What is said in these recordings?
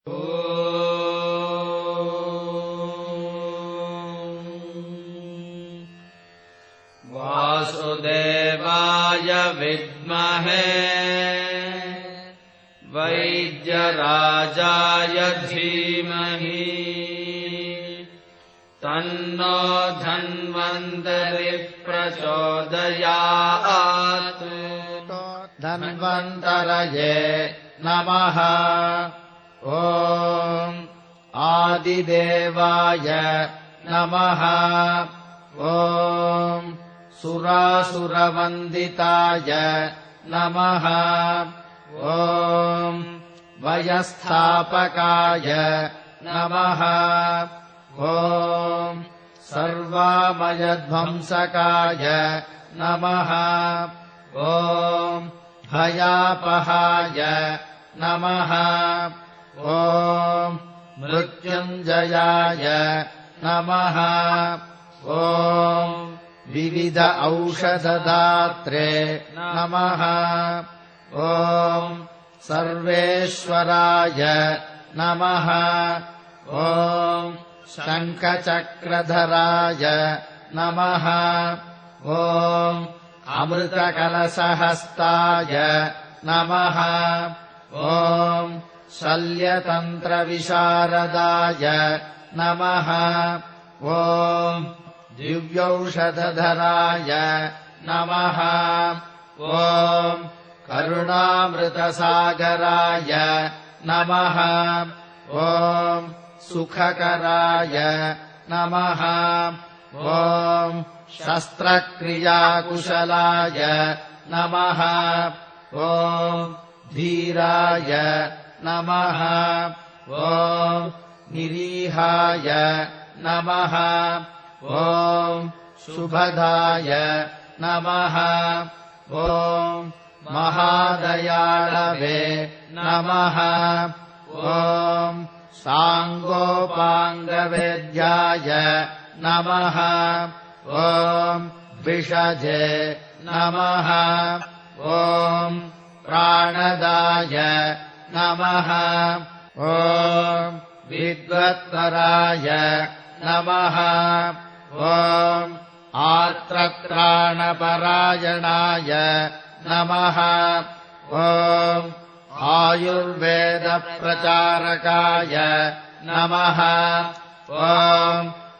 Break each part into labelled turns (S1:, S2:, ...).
S1: वासुदेवाय विद्महे वैद्यराजाय धीमहि तन्नो धन्वन्तरिः प्रचोदयात्।
S2: धन्वन्तरये नमः। ॐ आदिदेवाय नमः। ॐ सुरासुरवन्दिताय नमः। ॐ वयस्थापकाय नमः। ॐ सर्वामयध्वंसकाय नमः। ॐ भयापहाय नमः। ॐ मृत्युञ्जयाय नमः। ॐ विविध औषधदात्रे नमः। ॐ सर्वेश्वराय नमः। ॐ शङ्खचक्रधराय नमः। ॐ अमृतकलशहस्ताय नमः। ॐ शल्यतन्त्रविशारदाय नमः। ॐ दिव्यौषधधराय नमः। ॐ करुणामृतसागराय नमः। ॐ सुखकराय नमः। ॐ शस्त्रक्रियाकुशलाय नमः। ॐ धीराय नमः। ॐ निरीहाय नमः। ॐ शुभदाय नमः। ॐ महादयाळवे नमः। ॐ साङ्गोपाङ्गवेद्याय नमः। ॐ विषजे नमः। ॐ प्राणदाय नमः। ॐ विद्वत्तराय नमः। ॐ आर्त्रत्राणपरायणाय नमः। ॐ आयुर्वेदप्रचारकाय नमः। ॐ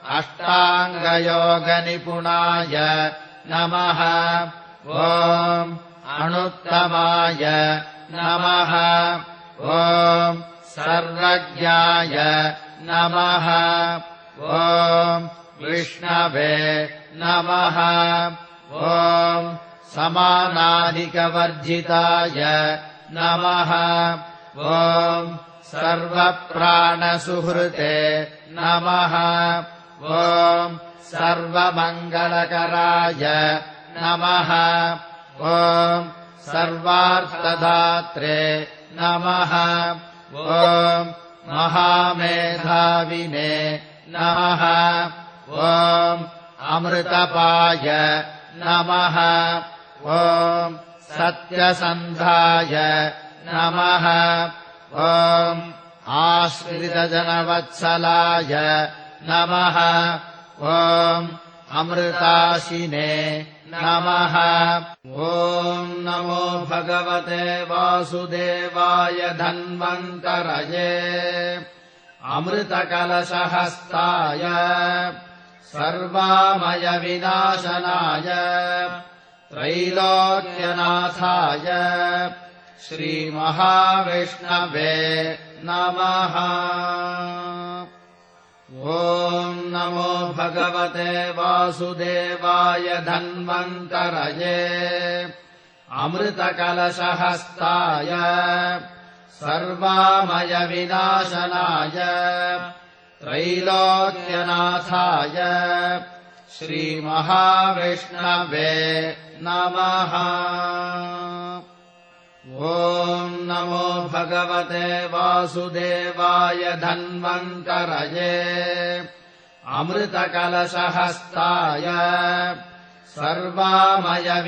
S2: अष्टाङ्गयोगनिपुणाय नमः। ॐ अणुत्तमाय नमः। ॐ सर्वज्ञाय नमः। ॐ विष्णवे नमः। ॐ समानाधिकवर्जिताय नमः। ॐ सर्वप्राणसुहृते नमः। ॐ सर्वमङ्गलकराय नमः। ॐ सर्वार्थदात्रे नमः। ॐ महामेधाविने नमः। ॐ अमृतपाय नमः। ॐ सत्यसन्धाय नमः। ॐ आश्रितजनवत्सलाय नमः। ॐ अमृताशिने नमः। ॐ नमो भगवते वासुदेवाय धन्वन्तरये अमृतकलशहस्ताय सर्वामयविनाशनाय त्रैलोक्यनाथाय श्रीमहाविष्णवे नमः। ॐ नमो भगवते वासुदेवाय धन्वन्तरये अमृतकलशहस्ताय सर्वामयविनाशनाय त्रैलोक्यनाथाय श्रीमहाविष्णवे नमः। ॐ नमो भगवते वासुदेवाय धन्वन्तरये अमृतकलशहस्ताय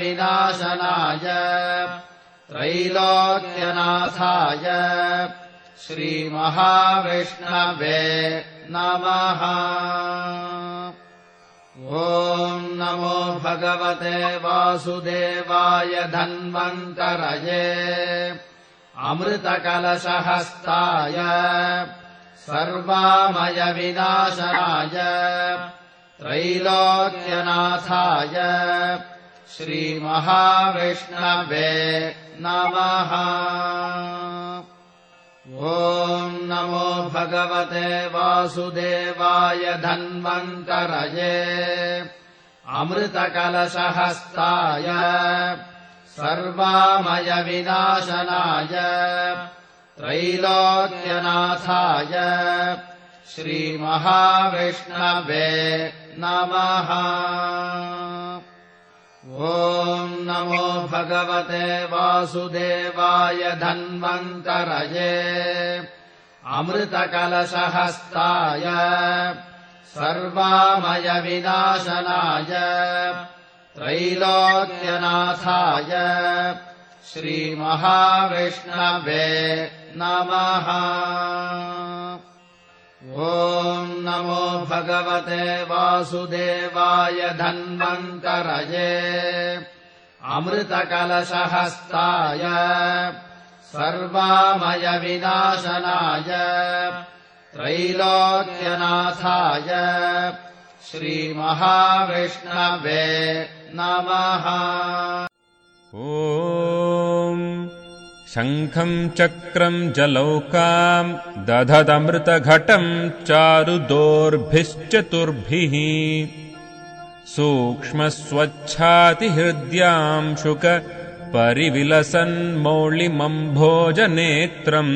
S2: सर्वामयविनाशनाय त्रैलोक्यनाथाय श्रीमहाविष्णवे नमः। ॐ नमो भगवते वासुदेवाय धन्वन्तरये अमृतकलशहस्ताय सर्वामयविनाशनाय त्रैलोक्यनाथाय श्रीमहाविष्णवे नमः। ॐ नमो भगवते वासुदेवाय धन्वन्तरये अमृतकलशहस्ताय सर्वामयविनाशनाय त्रैलोक्यनाथाय श्रीमहाविष्णवे नमः। ॐ नमो भगवते वासुदेवाय धन्वन्तरये अमृतकलशहस्ताय सर्वामयविनाशनाय त्रैलोक्यनाथाय श्रीमहाविष्णवे नमः। ॐ नमो भगवते वासुदेवाय धन्वन्तरये अमृतकलशहस्ताय सर्वामयविनाशनाय त्रैलोक्यनाथाय श्रीमहाविष्णवे नमः।
S3: ॐ शङ्खम् चक्रम् जलौकाम् दधदमृतघटम् चारुदोर्भिश्चतुर्भिः सूक्ष्मस्वच्छातिहृद्याम् शुक परिविलसन्मौळिमम्भोजनेत्रम्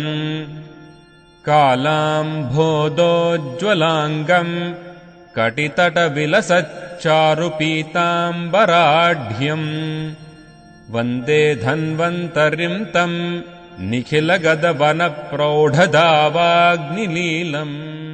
S3: कालाम्भोदोज्ज्वलाङ्गम् कटितटविलसच्चारुपीताम्बराढ्यम् वन्दे धन्वन्तरिम् तम् निखिलगदवनप्रौढदावाग्निलीलम्।